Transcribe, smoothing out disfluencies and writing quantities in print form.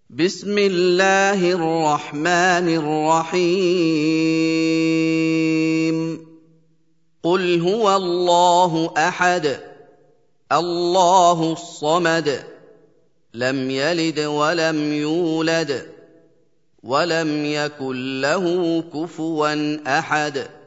بسم الله الرحمن الرحيم قل هو الله أحد الله الصمد لم يلد ولم يولد ولم يكن له كفوا أحد